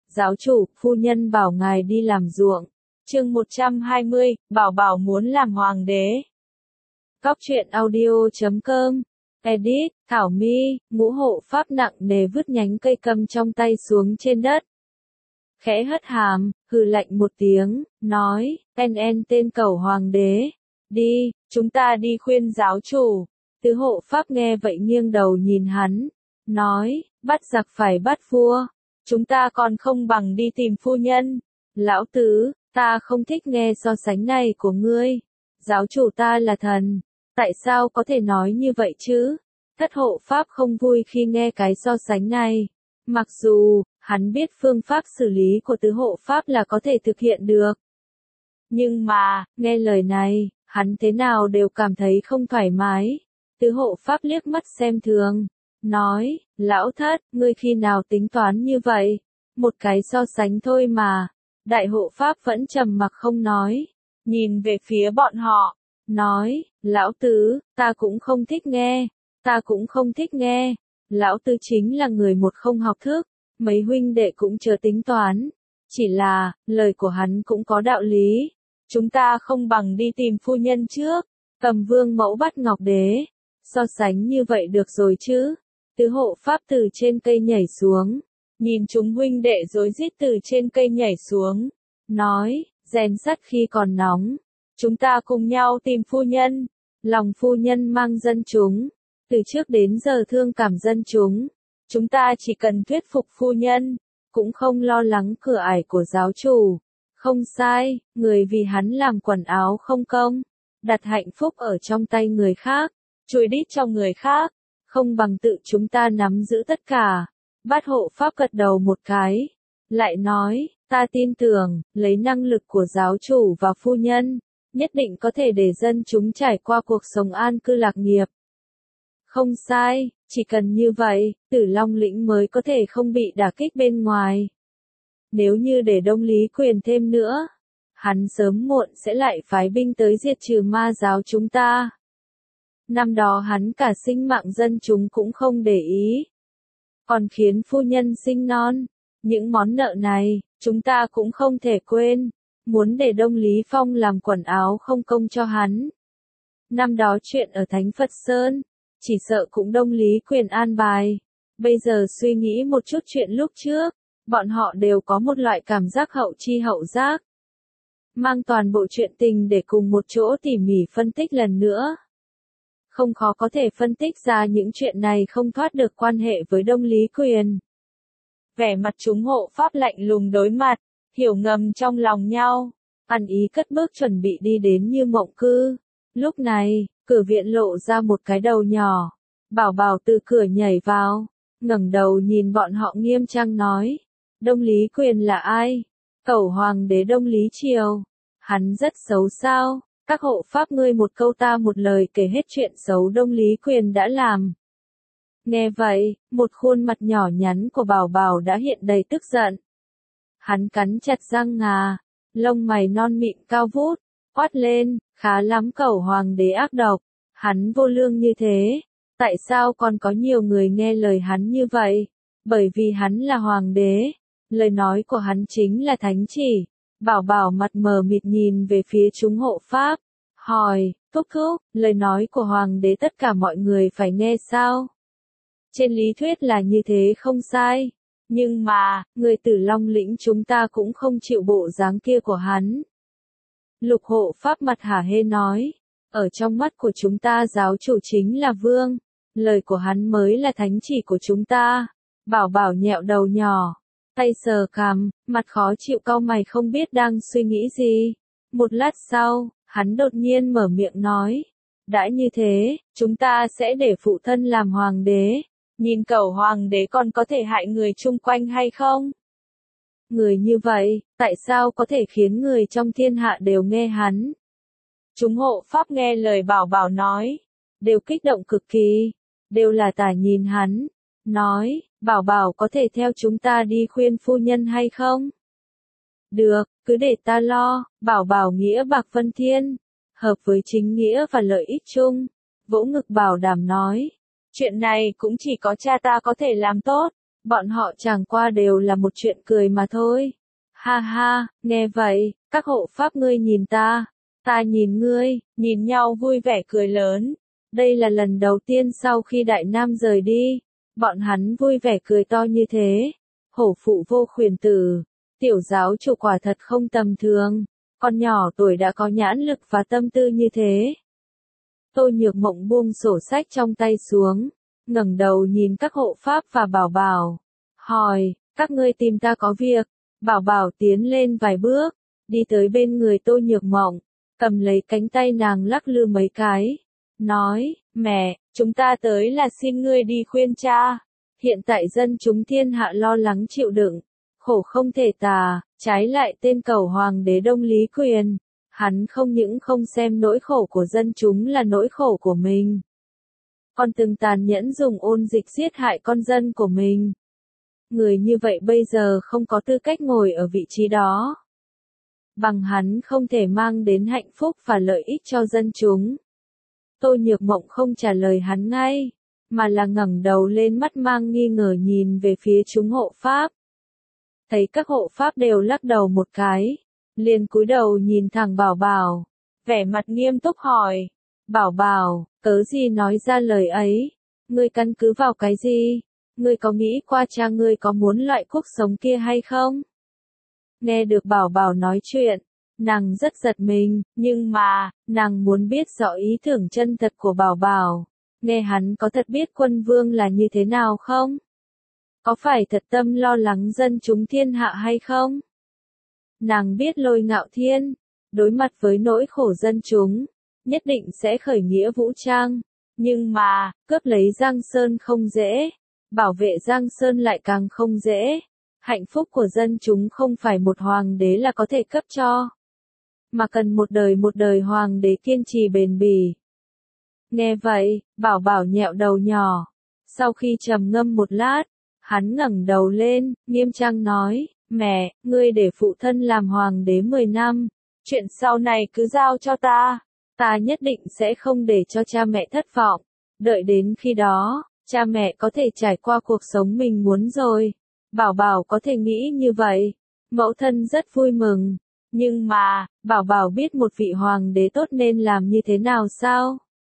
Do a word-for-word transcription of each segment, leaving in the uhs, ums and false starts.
Giáo chủ, phu nhân bảo ngài đi làm ruộng. Chương một trăm hai mươi, Bảo Bảo muốn làm hoàng đế. Cóc truyện audio chấm com. Edit, Thảo My, ngũ hộ pháp nặng nề vứt nhánh cây cầm trong tay xuống trên đất. Khẽ hất hàm, hừ lạnh một tiếng, nói, en en tên cẩu hoàng đế. Đi, chúng ta đi khuyên giáo chủ. Tứ hộ pháp nghe vậy nghiêng đầu nhìn hắn, nói, bắt giặc phải bắt vua. Chúng ta còn không bằng đi tìm phu nhân. Lão tứ, ta không thích nghe so sánh này của ngươi. Giáo chủ ta là thần. Tại sao có thể nói như vậy chứ? Thất hộ pháp không vui khi nghe cái so sánh này. Mặc dù, hắn biết phương pháp xử lý của tứ hộ pháp là có thể thực hiện được. Nhưng mà, nghe lời này, hắn thế nào đều cảm thấy không thoải mái. Tứ hộ pháp liếc mắt xem thường. Nói, lão thất, ngươi khi nào tính toán như vậy? Một cái so sánh thôi mà. Đại hộ pháp vẫn trầm mặc không nói. Nhìn về phía bọn họ. Nói, lão tứ, ta cũng không thích nghe. Ta cũng không thích nghe. Lão tứ chính là người một không học thức. Mấy huynh đệ cũng chờ tính toán. Chỉ là, lời của hắn cũng có đạo lý. Chúng ta không bằng đi tìm phu nhân trước. Cầm vương mẫu bắt ngọc đế. So sánh như vậy được rồi chứ. Tứ hộ pháp từ trên cây nhảy xuống. Nhìn chúng huynh đệ rối rít từ trên cây nhảy xuống. Nói, rèn sắt khi còn nóng. Chúng ta cùng nhau tìm phu nhân. Lòng phu nhân mang dân chúng. Từ trước đến giờ thương cảm dân chúng. Chúng ta chỉ cần thuyết phục phu nhân. Cũng không lo lắng cửa ải của giáo chủ. Không sai, người vì hắn làm quần áo không công. Đặt hạnh phúc ở trong tay người khác. Chui đít trong người khác. Không bằng tự chúng ta nắm giữ tất cả. Bát hộ pháp gật đầu một cái. Lại nói, ta tin tưởng, lấy năng lực của giáo chủ và phu nhân, nhất định có thể để dân chúng trải qua cuộc sống an cư lạc nghiệp. Không sai, chỉ cần như vậy, Tử Long lĩnh mới có thể không bị đả kích bên ngoài. Nếu như để Đông Lý Quyền thêm nữa, hắn sớm muộn sẽ lại phái binh tới diệt trừ ma giáo chúng ta. Năm đó hắn cả sinh mạng dân chúng cũng không để ý. Còn khiến phu nhân sinh non. Những món nợ này, chúng ta cũng không thể quên. Muốn để Đông Lý Phong làm quần áo không công cho hắn. Năm đó chuyện ở Thánh Phật Sơn, chỉ sợ cũng Đông Lý Quyền an bài. Bây giờ suy nghĩ một chút chuyện lúc trước, bọn họ đều có một loại cảm giác hậu chi hậu giác. Mang toàn bộ chuyện tình để cùng một chỗ tỉ mỉ phân tích lần nữa. Không khó có thể phân tích ra những chuyện này không thoát được quan hệ với Đông Lý Quyền. Vẻ mặt chúng hộ pháp lạnh lùng đối mặt, hiểu ngầm trong lòng nhau, ăn ý cất bước chuẩn bị đi đến Như Mộng Cư. Lúc này, cửa viện lộ ra một cái đầu nhỏ. Bảo Bảo từ cửa nhảy vào, ngẩng đầu nhìn bọn họ nghiêm trang nói, Đông Lý Quyền là ai? Cẩu hoàng đế Đông Lý Triều. Hắn rất xấu sao? Các hộ pháp ngươi một câu ta một lời kể hết chuyện xấu Đông Lý Quyền đã làm. Nghe vậy, một khuôn mặt nhỏ nhắn của Bảo Bảo đã hiện đầy tức giận. Hắn cắn chặt răng ngà, lông mày non mịn cao vút, quát lên, khá lắm cẩu hoàng đế ác độc, hắn vô lương như thế, tại sao còn có nhiều người nghe lời hắn như vậy? Bởi vì hắn là hoàng đế, lời nói của hắn chính là thánh chỉ. Bảo Bảo mặt mờ mịt nhìn về phía chúng hộ pháp, hỏi, thúc thúc, lời nói của hoàng đế tất cả mọi người phải nghe sao? Trên lý thuyết là như thế không sai, nhưng mà, người Tử Long lĩnh chúng ta cũng không chịu bộ dáng kia của hắn. Lục hộ pháp mặt hả hê nói, ở trong mắt của chúng ta giáo chủ chính là vương, lời của hắn mới là thánh chỉ của chúng ta. Bảo Bảo nhẹo đầu nhỏ. Tay sờ cằm, mặt khó chịu cau mày không biết đang suy nghĩ gì. Một lát sau, hắn đột nhiên mở miệng nói. Đã như thế, chúng ta sẽ để phụ thân làm hoàng đế. Nhìn cẩu hoàng đế còn có thể hại người chung quanh hay không? Người như vậy, tại sao có thể khiến người trong thiên hạ đều nghe hắn? Chúng hộ pháp nghe lời Bảo Bảo nói. Đều kích động cực kỳ. Đều là tả nhìn hắn. Nói, Bảo Bảo có thể theo chúng ta đi khuyên phu nhân hay không? Được, cứ để ta lo. Bảo Bảo nghĩa bạc phân thiên, hợp với chính nghĩa và lợi ích chung. Vỗ ngực bảo đảm nói, chuyện này cũng chỉ có cha ta có thể làm tốt. Bọn họ chẳng qua đều là một chuyện cười mà thôi. Ha ha, nghe vậy, các hộ pháp ngươi nhìn ta, ta nhìn ngươi, nhìn nhau vui vẻ cười lớn. Đây là lần đầu tiên sau khi Đại Nam rời đi, bọn hắn vui vẻ cười to như thế. Hổ phụ vô khuyển tử, tiểu giáo chủ quả thật không tầm thường, con nhỏ tuổi đã có nhãn lực và tâm tư như thế. Tô Nhược Mộng buông sổ sách trong tay xuống, ngẩng đầu nhìn các hộ pháp và Bảo Bảo, hỏi, các ngươi tìm ta có việc. Bảo Bảo tiến lên vài bước, đi tới bên người Tô Nhược Mộng, cầm lấy cánh tay nàng lắc lư mấy cái, nói, mẹ, chúng ta tới là xin ngươi đi khuyên cha. Hiện tại dân chúng thiên hạ lo lắng chịu đựng, khổ không thể tả, trái lại tên cầu hoàng đế Đông Lý Quyền. Hắn không những không xem nỗi khổ của dân chúng là nỗi khổ của mình, còn từng tàn nhẫn dùng ôn dịch giết hại con dân của mình. Người như vậy bây giờ không có tư cách ngồi ở vị trí đó. Bằng hắn không thể mang đến hạnh phúc và lợi ích cho dân chúng. Tô Nhược Mộng không trả lời hắn ngay, mà là ngẩng đầu lên, mắt mang nghi ngờ nhìn về phía chúng hộ pháp. Thấy các hộ pháp đều lắc đầu một cái, liền cúi đầu nhìn thẳng Bảo Bảo, vẻ mặt nghiêm túc hỏi, Bảo Bảo, cớ gì nói ra lời ấy, ngươi căn cứ vào cái gì, ngươi có nghĩ qua cha ngươi có muốn loại cuộc sống kia hay không? Nghe được Bảo Bảo nói chuyện, nàng rất giật mình, nhưng mà, nàng muốn biết rõ ý tưởng chân thật của Bảo Bảo, nghe hắn có thật biết quân vương là như thế nào không? Có phải thật tâm lo lắng dân chúng thiên hạ hay không? Nàng biết Lôi Ngạo Thiên, đối mặt với nỗi khổ dân chúng, nhất định sẽ khởi nghĩa vũ trang, nhưng mà, cướp lấy Giang Sơn không dễ, bảo vệ Giang Sơn lại càng không dễ. Hạnh phúc của dân chúng không phải một hoàng đế là có thể cấp cho, mà cần một đời một đời hoàng đế kiên trì bền bỉ. Nghe vậy, Bảo Bảo nhẹo đầu nhỏ, sau khi trầm ngâm một lát, hắn ngẩng đầu lên, nghiêm trang nói, mẹ, ngươi để phụ thân làm hoàng đế mười năm, chuyện sau này cứ giao cho ta, ta nhất định sẽ không để cho cha mẹ thất vọng, đợi đến khi đó, cha mẹ có thể trải qua cuộc sống mình muốn rồi. Bảo Bảo có thể nghĩ như vậy, mẫu thân rất vui mừng, nhưng mà, Bảo Bảo biết một vị hoàng đế tốt nên làm như thế nào sao?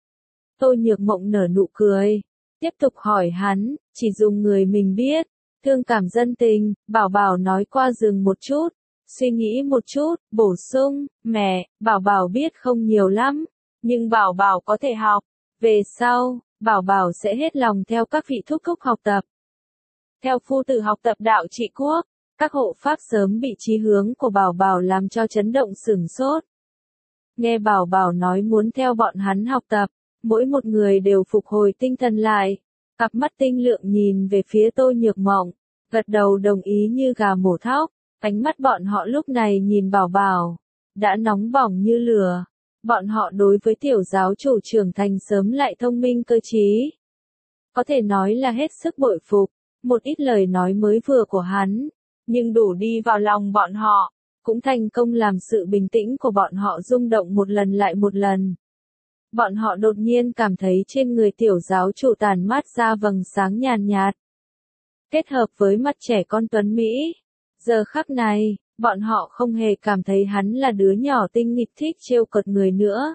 Tô Nhược Mộng nở nụ cười, tiếp tục hỏi hắn, chỉ dùng người mình biết, thương cảm dân tình. Bảo Bảo nói qua dừng một chút, suy nghĩ một chút, bổ sung, mẹ, Bảo Bảo biết không nhiều lắm, nhưng Bảo Bảo có thể học, về sau, Bảo Bảo sẽ hết lòng theo các vị thúc thúc học tập. Theo phu tử học tập đạo trị quốc, các hộ pháp sớm bị chí hướng của Bảo Bảo làm cho chấn động sửng sốt. Nghe Bảo Bảo nói muốn theo bọn hắn học tập, mỗi một người đều phục hồi tinh thần lại, cặp mắt tinh lượng nhìn về phía Tô Nhược Mộng, gật đầu đồng ý như gà mổ thóc. Ánh mắt bọn họ lúc này nhìn Bảo Bảo, đã nóng bỏng như lửa. Bọn họ đối với tiểu giáo chủ trưởng thành sớm lại thông minh cơ trí, có thể nói là hết sức bội phục. Một ít lời nói mới vừa của hắn, nhưng đủ đi vào lòng bọn họ, cũng thành công làm sự bình tĩnh của bọn họ rung động một lần lại một lần. Bọn họ đột nhiên cảm thấy trên người tiểu giáo chủ tản mát ra vầng sáng nhàn nhạt, kết hợp với mặt trẻ con tuấn Mỹ. Giờ khắc này, bọn họ không hề cảm thấy hắn là đứa nhỏ tinh nghịch thích trêu cợt người nữa,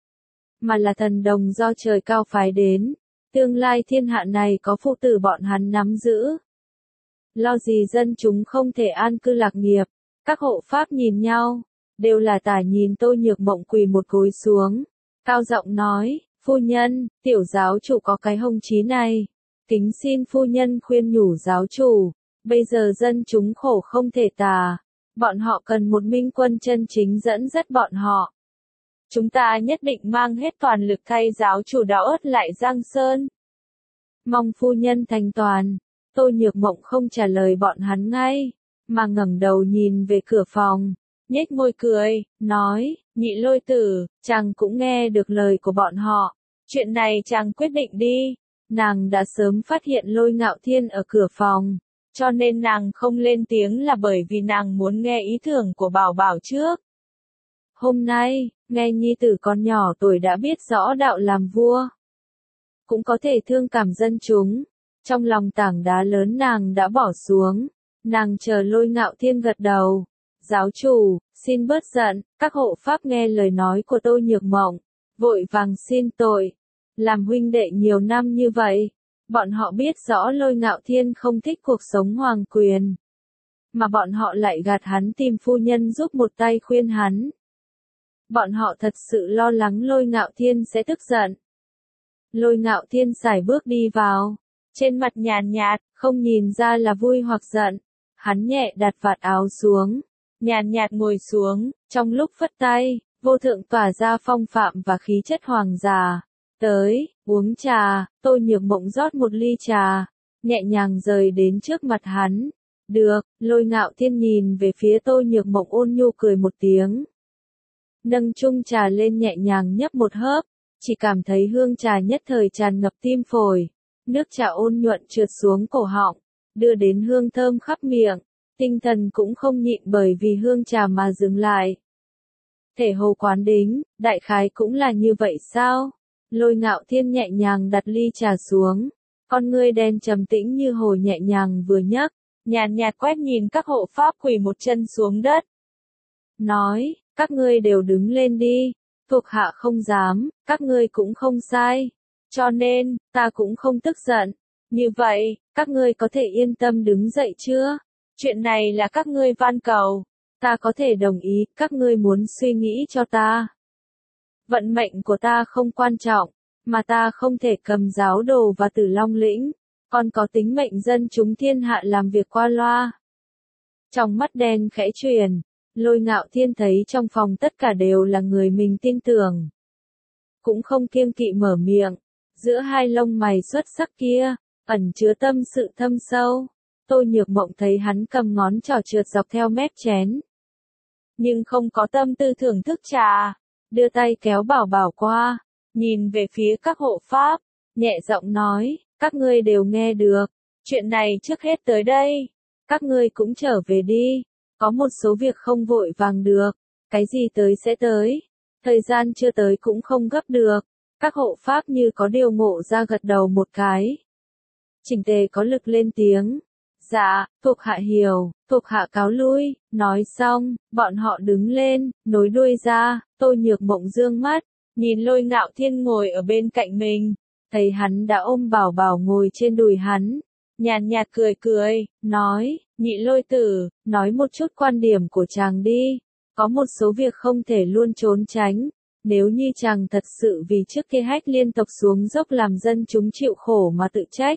mà là thần đồng do trời cao phái đến. Tương lai thiên hạ này có phụ tử bọn hắn nắm giữ. Lo gì dân chúng không thể an cư lạc nghiệp. Các hộ pháp nhìn nhau, đều là tả nhìn Tô Nhược Mộng quỳ một gối xuống, cao giọng nói, phu nhân, tiểu giáo chủ có cái hồng chí này, kính xin phu nhân khuyên nhủ giáo chủ, bây giờ dân chúng khổ không thể tả, bọn họ cần một minh quân chân chính dẫn dắt bọn họ. Chúng ta nhất định mang hết toàn lực thay giáo chủ đạo ớt lại Giang Sơn. Mong phu nhân thành toàn. Tô Nhược Mộng không trả lời bọn hắn ngay, mà ngẩng đầu nhìn về cửa phòng, nhếch môi cười, nói, Nhị Lôi tử, chàng cũng nghe được lời của bọn họ. Chuyện này chàng quyết định đi. Nàng đã sớm phát hiện Lôi Ngạo Thiên ở cửa phòng, cho nên nàng không lên tiếng là bởi vì nàng muốn nghe ý tưởng của Bảo Bảo trước. Hôm nay, nghe nhi tử con nhỏ tuổi đã biết rõ đạo làm vua, cũng có thể thương cảm dân chúng, Trong lòng tảng đá lớn nàng đã bỏ xuống. Nàng chờ Lôi Ngạo Thiên gật đầu. Giáo chủ, xin bớt giận, các hộ pháp nghe lời nói của Tô Nhược Mộng. Vội vàng xin tội. Làm huynh đệ nhiều năm như vậy. Bọn họ biết rõ Lôi Ngạo Thiên không thích cuộc sống hoàng quyền. Mà bọn họ lại gạt hắn tìm phu nhân giúp một tay khuyên hắn. Bọn họ thật sự lo lắng Lôi Ngạo Thiên sẽ tức giận. Lôi Ngạo Thiên sải bước đi vào. Trên mặt nhàn nhạt, không nhìn ra là vui hoặc giận. Hắn nhẹ đặt vạt áo xuống. Nhàn nhạt ngồi xuống, trong lúc phất tay, vô thượng tỏa ra phong phạm và khí chất hoàng gia. Tới, uống trà, Tô Nhược Mộng rót một ly trà, nhẹ nhàng rời đến trước mặt hắn. Được, Lôi Ngạo Thiên nhìn về phía Tô Nhược Mộng ôn nhu cười một tiếng. Nâng chung trà lên nhẹ nhàng nhấp một hớp, chỉ cảm thấy hương trà nhất thời tràn ngập tim phổi. Nước trà ôn nhuận trượt xuống cổ họng, đưa đến hương thơm khắp miệng, tinh thần cũng không nhịn bởi vì hương trà mà dừng lại. Thể hồ quán đính, đại khái cũng là như vậy sao? Lôi Ngạo Thiên nhẹ nhàng đặt ly trà xuống, con ngươi đen trầm tĩnh như hồ nhẹ nhàng vừa nhấc, nhàn nhạt quét nhìn các hộ pháp quỳ một chân xuống đất. Nói, các ngươi đều đứng lên đi, thuộc hạ không dám, các ngươi cũng không sai. Cho nên, ta cũng không tức giận. Như vậy, các ngươi có thể yên tâm đứng dậy chưa? Chuyện này là các ngươi van cầu. Ta có thể đồng ý, các ngươi muốn suy nghĩ cho ta. Vận mệnh của ta không quan trọng, mà ta không thể cầm giáo đồ và Tử Long lĩnh, còn có tính mệnh dân chúng thiên hạ làm việc qua loa. Trong mắt đen khẽ chuyển, Lôi Ngạo Thiên thấy trong phòng tất cả đều là người mình tin tưởng. Cũng không kiêng kỵ mở miệng, giữa hai lông mày xuất sắc kia, ẩn chứa tâm sự thâm sâu. Tô Nhược Mộng thấy hắn cầm ngón trỏ trượt dọc theo mép chén. Nhưng không có tâm tư thưởng thức trà, đưa tay kéo Bảo Bảo qua, nhìn về phía các hộ pháp, nhẹ giọng nói, các ngươi đều nghe được, chuyện này trước hết tới đây, các ngươi cũng trở về đi, có một số việc không vội vàng được, cái gì tới sẽ tới, thời gian chưa tới cũng không gấp được. Các hộ pháp như có điều ngộ ra gật đầu một cái. Chỉnh tề có lực lên tiếng. Dạ, thuộc hạ hiểu, thuộc hạ cáo lui, nói xong, bọn họ đứng lên, nối đuôi ra, Tô Nhược Mộng dương mắt, nhìn Lôi Ngạo Thiên ngồi ở bên cạnh mình, thấy hắn đã ôm Bảo Bảo ngồi trên đùi hắn, nhàn nhạt cười cười, nói, Nhị Lôi tử, nói một chút quan điểm của chàng đi, có một số việc không thể luôn trốn tránh. Nếu như chàng thật sự vì trước kia hách liên tộc xuống dốc làm dân chúng chịu khổ mà tự trách,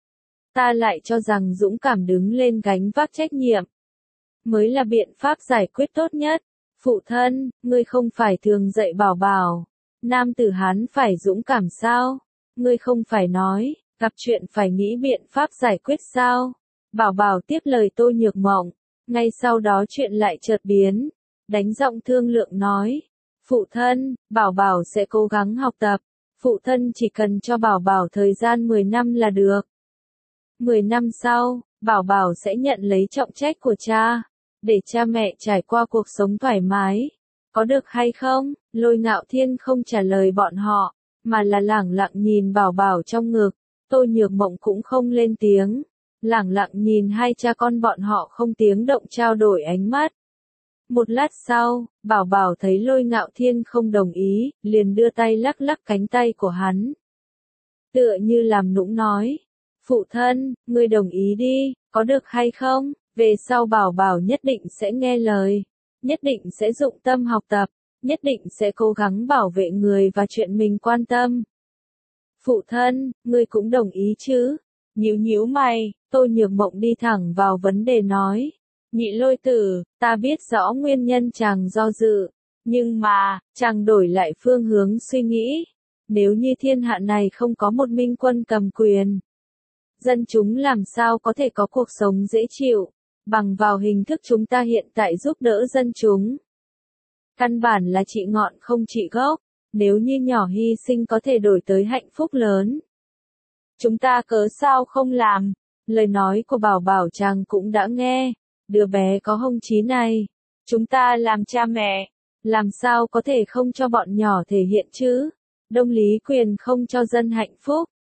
ta lại cho rằng dũng cảm đứng lên gánh vác trách nhiệm, mới là biện pháp giải quyết tốt nhất. Phụ thân, ngươi không phải thường dạy Bảo Bảo, nam tử Hán phải dũng cảm sao? Ngươi không phải nói, gặp chuyện phải nghĩ biện pháp giải quyết sao? Bảo Bảo tiếp lời Tô Nhược Mộng, ngay sau đó chuyện lại chợt biến, đánh giọng thương lượng nói. Phụ thân, Bảo Bảo sẽ cố gắng học tập. Phụ thân chỉ cần cho Bảo Bảo thời gian mười năm là được. mười năm sau, Bảo Bảo sẽ nhận lấy trọng trách của cha, để cha mẹ trải qua cuộc sống thoải mái. Có được hay không? Lôi Ngạo Thiên không trả lời bọn họ, mà là lẳng lặng nhìn Bảo Bảo trong ngực. Tô Nhược Mộng cũng không lên tiếng, lẳng lặng nhìn hai cha con bọn họ không tiếng động trao đổi ánh mắt. Một lát sau, Bảo Bảo thấy Lôi Ngạo Thiên không đồng ý, liền đưa tay lắc lắc cánh tay của hắn. Tựa như làm nũng nói, phụ thân, ngươi đồng ý đi, có được hay không? Về sau Bảo Bảo nhất định sẽ nghe lời, nhất định sẽ dụng tâm học tập, nhất định sẽ cố gắng bảo vệ người và chuyện mình quan tâm. Phụ thân, ngươi cũng đồng ý chứ? Nhíu nhíu mày, Tô Nhược Mộng đi thẳng vào vấn đề nói. Nhị Lôi tử, ta biết rõ nguyên nhân chàng do dự, nhưng mà, chàng đổi lại phương hướng suy nghĩ. Nếu như thiên hạ này không có một minh quân cầm quyền, dân chúng làm sao có thể có cuộc sống dễ chịu, bằng vào hình thức chúng ta hiện tại giúp đỡ dân chúng. Căn bản là trị ngọn không trị gốc, nếu như nhỏ hy sinh có thể đổi tới hạnh phúc lớn. Chúng ta cớ sao không làm, lời nói của Bảo Bảo chàng cũng đã nghe. Đứa bé có hông chí này, chúng ta làm cha mẹ, làm sao có thể không cho bọn nhỏ thể hiện chứ? Đông lý quyền không cho dân hạnh phúc,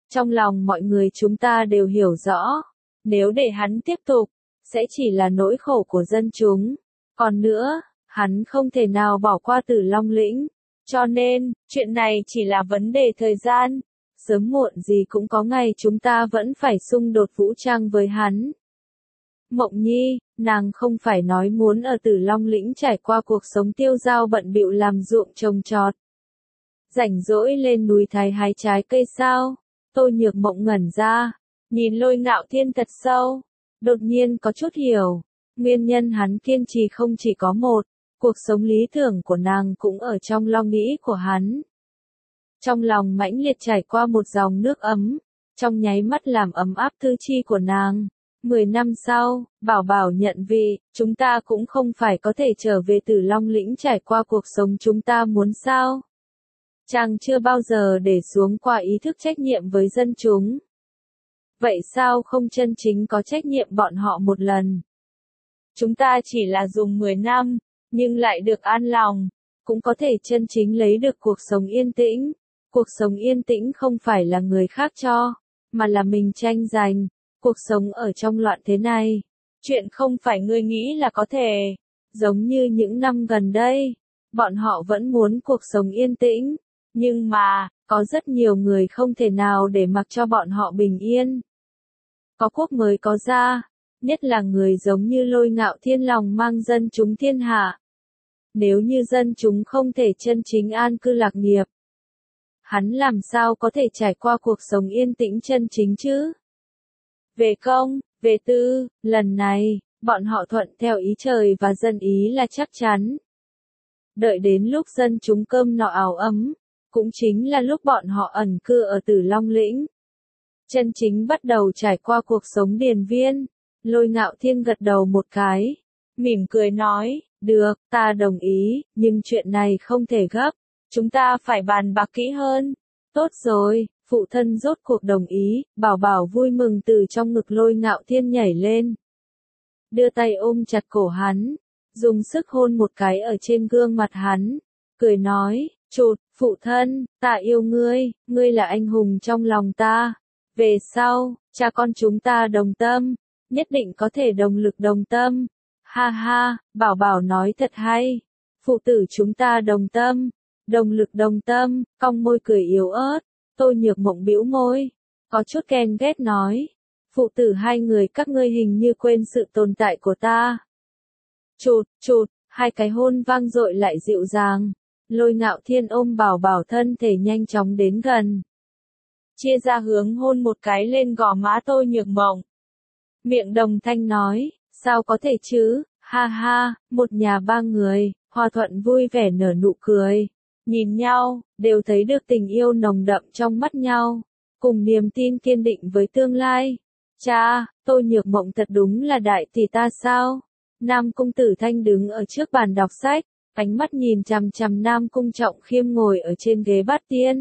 Trong lòng mọi người chúng ta đều hiểu rõ, nếu để hắn tiếp tục, sẽ chỉ là nỗi khổ của dân chúng. Còn nữa, hắn không thể nào bỏ qua Tử Long lĩnh. Cho nên, chuyện này chỉ là vấn đề thời gian. Sớm muộn gì cũng có ngày chúng ta vẫn phải xung đột vũ trang với hắn. Mộng Nhi, nàng không phải nói muốn ở Tử Long lĩnh trải qua cuộc sống tiêu dao bận bịu làm ruộng trồng trọt. Rảnh rỗi lên núi Thái hái trái cây sao? Tô Nhược Mộng ngẩn ra, nhìn Lôi Ngạo Thiên thật sâu, đột nhiên có chút hiểu, nguyên nhân hắn kiên trì không chỉ có một, cuộc sống lý tưởng của nàng cũng ở trong lo nghĩ của hắn. Trong lòng mãnh liệt chảy qua một dòng nước ấm, trong nháy mắt làm ấm áp tư chi của nàng. Mười năm sau, Bảo Bảo nhận vị, chúng ta cũng không phải có thể trở về Tử Long lĩnh trải qua cuộc sống chúng ta muốn sao? Chàng chưa bao giờ để xuống qua ý thức trách nhiệm với dân chúng. Vậy sao không chân chính có trách nhiệm bọn họ một lần? Chúng ta chỉ là dùng mười năm, nhưng lại được an lòng, cũng có thể chân chính lấy được cuộc sống yên tĩnh. Cuộc sống yên tĩnh không phải là người khác cho, mà là mình tranh giành. Cuộc sống ở trong loạn thế này, chuyện không phải ngươi nghĩ là có thể. Giống như những năm gần đây, bọn họ vẫn muốn cuộc sống yên tĩnh, nhưng mà, có rất nhiều người không thể nào để mặc cho bọn họ bình yên. Có quốc mới có gia, nhất là người giống như Lôi Ngạo Thiên lòng mang dân chúng thiên hạ. Nếu như dân chúng không thể chân chính an cư lạc nghiệp, hắn làm sao có thể trải qua cuộc sống yên tĩnh chân chính chứ? Về công, về tư, lần này, bọn họ thuận theo ý trời và dân ý là chắc chắn. Đợi đến lúc dân chúng cơm no áo ấm, cũng chính là lúc bọn họ ẩn cư ở Tử Long lĩnh. Chân chính bắt đầu trải qua cuộc sống điền viên. Lôi Ngạo Thiên gật đầu một cái, mỉm cười nói, được, ta đồng ý, nhưng chuyện này không thể gấp, chúng ta phải bàn bạc kỹ hơn. Tốt rồi, phụ thân rốt cuộc đồng ý, Bảo Bảo vui mừng từ trong ngực Lôi Ngạo Thiên nhảy lên. Đưa tay ôm chặt cổ hắn, dùng sức hôn một cái ở trên gương mặt hắn, cười nói, chụt, phụ thân, ta yêu ngươi, ngươi là anh hùng trong lòng ta. Về sau, cha con chúng ta đồng tâm, nhất định có thể đồng lực đồng tâm. Ha ha, Bảo Bảo nói thật hay. Phụ tử chúng ta đồng tâm, đồng lực đồng tâm, cong môi cười yếu ớt. Tô Nhược Mộng bĩu môi, có chút ghen ghét nói, phụ tử hai người các ngươi hình như quên sự tồn tại của ta. Chụt, chụt, hai cái hôn vang dội lại dịu dàng. Lôi Ngạo Thiên ôm Bảo Bảo thân thể nhanh chóng đến gần, chia ra hướng hôn một cái lên gò má Tô Nhược Mộng. Miệng đồng thanh nói, sao có thể chứ, ha ha, một nhà ba người, hòa thuận vui vẻ nở nụ cười. Nhìn nhau, đều thấy được tình yêu nồng đậm trong mắt nhau, cùng niềm tin kiên định với tương lai. Cha, Tô Nhược Mộng thật đúng là đại tỷ ta sao? Nam Cung Tử Thanh đứng ở trước bàn đọc sách, ánh mắt nhìn chằm chằm Nam Cung Trọng Khiêm ngồi ở trên ghế bát tiên.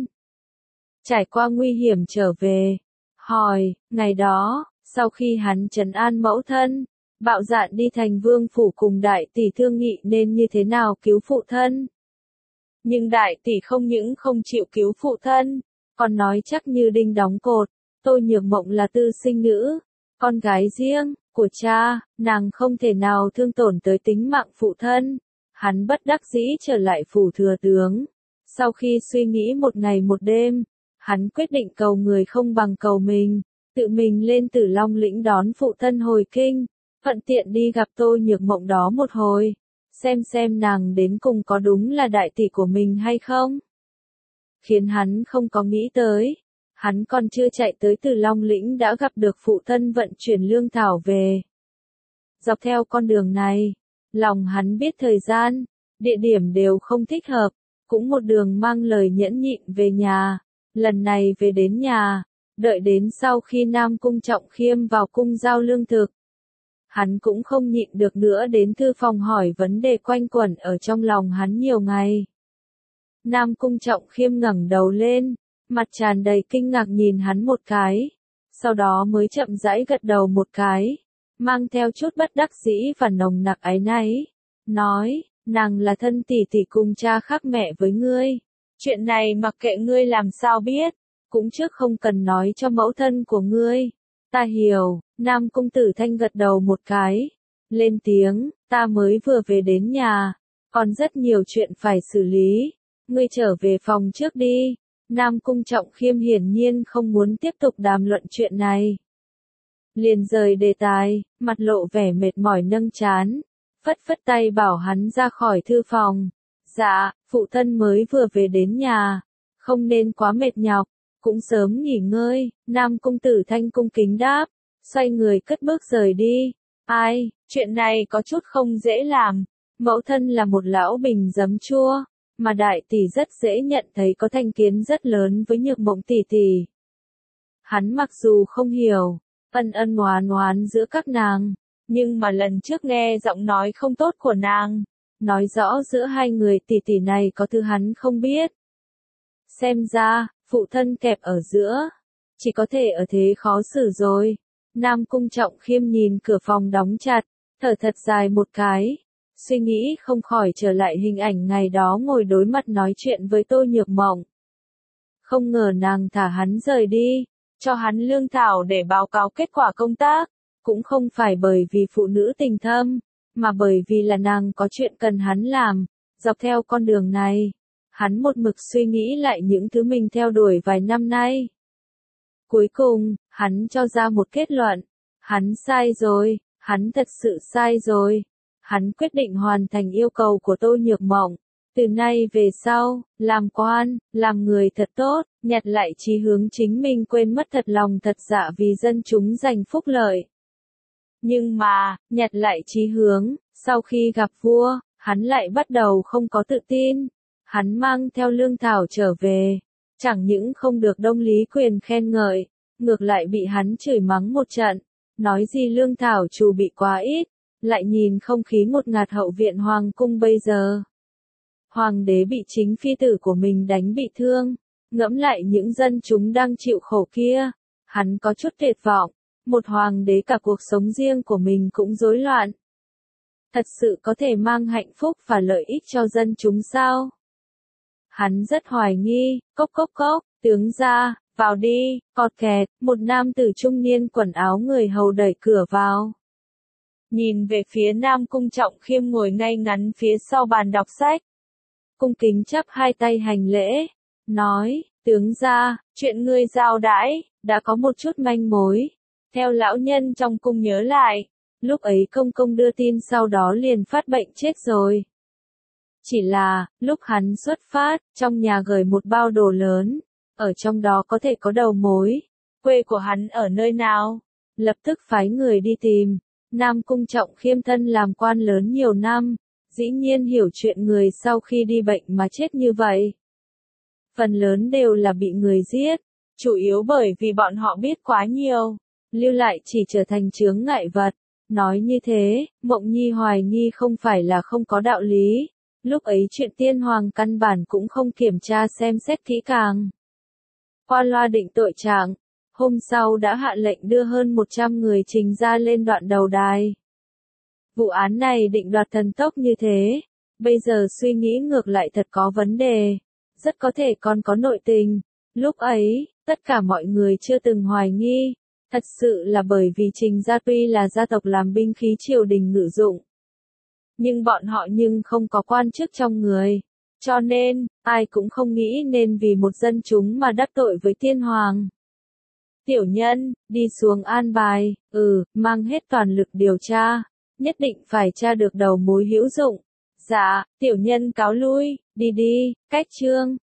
Trải qua nguy hiểm trở về, hỏi, ngày đó, sau khi hắn trấn an mẫu thân, bạo dạn đi thành vương phủ cùng đại tỷ thương nghị nên như thế nào cứu phụ thân. Nhưng đại tỷ không những không chịu cứu phụ thân, còn nói chắc như đinh đóng cột, Tô Nhược Mộng là tư sinh nữ, con gái riêng của cha, nàng không thể nào thương tổn tới tính mạng phụ thân. Hắn bất đắc dĩ trở lại phủ thừa tướng. Sau khi suy nghĩ một ngày một đêm, hắn quyết định cầu người không bằng cầu mình, tự mình lên Tử Long lĩnh đón phụ thân hồi kinh, thuận tiện đi gặp Tô Nhược Mộng đó một hồi, xem xem nàng đến cùng có đúng là đại tỷ của mình hay không. Khiến hắn không có nghĩ tới, hắn còn chưa chạy tới Tử Long lĩnh đã gặp được phụ thân vận chuyển lương thảo về. Dọc theo con đường này, lòng hắn biết thời gian, địa điểm đều không thích hợp, cũng một đường mang lời nhẫn nhịn về nhà. Lần này về đến nhà, đợi đến sau khi Nam Cung Trọng Khiêm vào cung giao lương thực, hắn cũng không nhịn được nữa đến thư phòng hỏi vấn đề quanh quẩn ở trong lòng hắn nhiều ngày. Nam Cung Trọng Khiêm ngẩng đầu lên, mặt tràn đầy kinh ngạc nhìn hắn một cái, sau đó mới chậm rãi gật đầu một cái, mang theo chút bất đắc dĩ và nồng nặc áy náy, nói, nàng là thân tỷ tỷ cùng cha khác mẹ với ngươi. Chuyện này mặc kệ ngươi làm sao biết, cũng trước không cần nói cho mẫu thân của ngươi. Ta hiểu, Nam Cung Tử Thanh gật đầu một cái, lên tiếng, ta mới vừa về đến nhà, còn rất nhiều chuyện phải xử lý, ngươi trở về phòng trước đi. Nam Cung Trọng Khiêm hiển nhiên không muốn tiếp tục đàm luận chuyện này. Liền rời đề tài, mặt lộ vẻ mệt mỏi nâng trán, phất phất tay bảo hắn ra khỏi thư phòng. Dạ, phụ thân mới vừa về đến nhà, không nên quá mệt nhọc, cũng sớm nghỉ ngơi. Nam Cung Tử Thanh cung kính đáp, xoay người cất bước rời đi. Ai, chuyện này có chút không dễ làm, mẫu thân là một lão bình giấm chua, mà đại tỷ rất dễ nhận thấy có thành kiến rất lớn với Nhược Mộng tỷ tỷ. Hắn mặc dù không hiểu, ân ân oán oán giữa các nàng, nhưng mà lần trước nghe giọng nói không tốt của nàng, nói rõ giữa hai người tỷ tỷ này có thứ hắn không biết. Xem ra, phụ thân kẹp ở giữa, chỉ có thể ở thế khó xử rồi. Nam Cung Trọng Khiêm nhìn cửa phòng đóng chặt, thở thật dài một cái, suy nghĩ không khỏi trở lại hình ảnh ngày đó ngồi đối mặt nói chuyện với Tô Nhược Mộng. Không ngờ nàng thả hắn rời đi, cho hắn lương thảo để báo cáo kết quả công tác, cũng không phải bởi vì phụ nữ tình thâm, mà bởi vì là nàng có chuyện cần hắn làm. Dọc theo con đường này, hắn một mực suy nghĩ lại những thứ mình theo đuổi vài năm nay. Cuối cùng, hắn cho ra một kết luận, hắn sai rồi, hắn thật sự sai rồi. Hắn quyết định hoàn thành yêu cầu của Tô Nhược Mộng, từ nay về sau, làm quan, làm người thật tốt, nhặt lại chí hướng chính mình quên mất thật lòng thật dạ vì dân chúng giành phúc lợi. Nhưng mà, nhặt lại chí hướng, sau khi gặp vua, hắn lại bắt đầu không có tự tin. Hắn mang theo lương thảo trở về, chẳng những không được Đông Lý Quyền khen ngợi, ngược lại bị hắn chửi mắng một trận, nói gì lương thảo chủ bị quá ít, lại nhìn không khí ngột ngạt hậu viện hoàng cung bây giờ. Hoàng đế bị chính phi tử của mình đánh bị thương, ngẫm lại những dân chúng đang chịu khổ kia, hắn có chút tuyệt vọng, một hoàng đế cả cuộc sống riêng của mình cũng rối loạn. Thật sự có thể mang hạnh phúc và lợi ích cho dân chúng sao? Hắn rất hoài nghi, cốc cốc cốc, tướng gia, vào đi, cọt kẹt, một nam tử trung niên quần áo người hầu đẩy cửa vào. Nhìn về phía Nam Cung Trọng Khiêm ngồi ngay ngắn phía sau bàn đọc sách. Cung kính chắp hai tay hành lễ, nói, tướng gia, chuyện ngươi giao đãi, đã có một chút manh mối. Theo lão nhân trong cung nhớ lại, lúc ấy công công đưa tin sau đó liền phát bệnh chết rồi. Chỉ là, lúc hắn xuất phát, trong nhà gửi một bao đồ lớn, ở trong đó có thể có đầu mối. Quê của hắn ở nơi nào? Lập tức phái người đi tìm. Nam Cung Trọng Khiêm thân làm quan lớn nhiều năm, dĩ nhiên hiểu chuyện người sau khi đi bệnh mà chết như vậy. Phần lớn đều là bị người giết, chủ yếu bởi vì bọn họ biết quá nhiều, lưu lại chỉ trở thành chướng ngại vật. Nói như thế, Mộng Nhi hoài nghi không phải là không có đạo lý. Lúc ấy chuyện tiên hoàng căn bản cũng không kiểm tra xem xét kỹ càng. Qua loa định tội trạng, hôm sau đã hạ lệnh đưa hơn một trăm người trình ra lên đoạn đầu đài. Vụ án này định đoạt thần tốc như thế, bây giờ suy nghĩ ngược lại thật có vấn đề, rất có thể còn có nội tình. Lúc ấy, tất cả mọi người chưa từng hoài nghi, thật sự là bởi vì Trình gia tuy là gia tộc làm binh khí triều đình ngự dụng, nhưng bọn họ nhưng không có quan chức trong người, cho nên, ai cũng không nghĩ nên vì một dân chúng mà đắc tội với tiên hoàng. Tiểu nhân, đi xuống an bài, ừ, mang hết toàn lực điều tra, nhất định phải tra được đầu mối hữu dụng. Dạ, tiểu nhân cáo lui, đi đi, cách chương.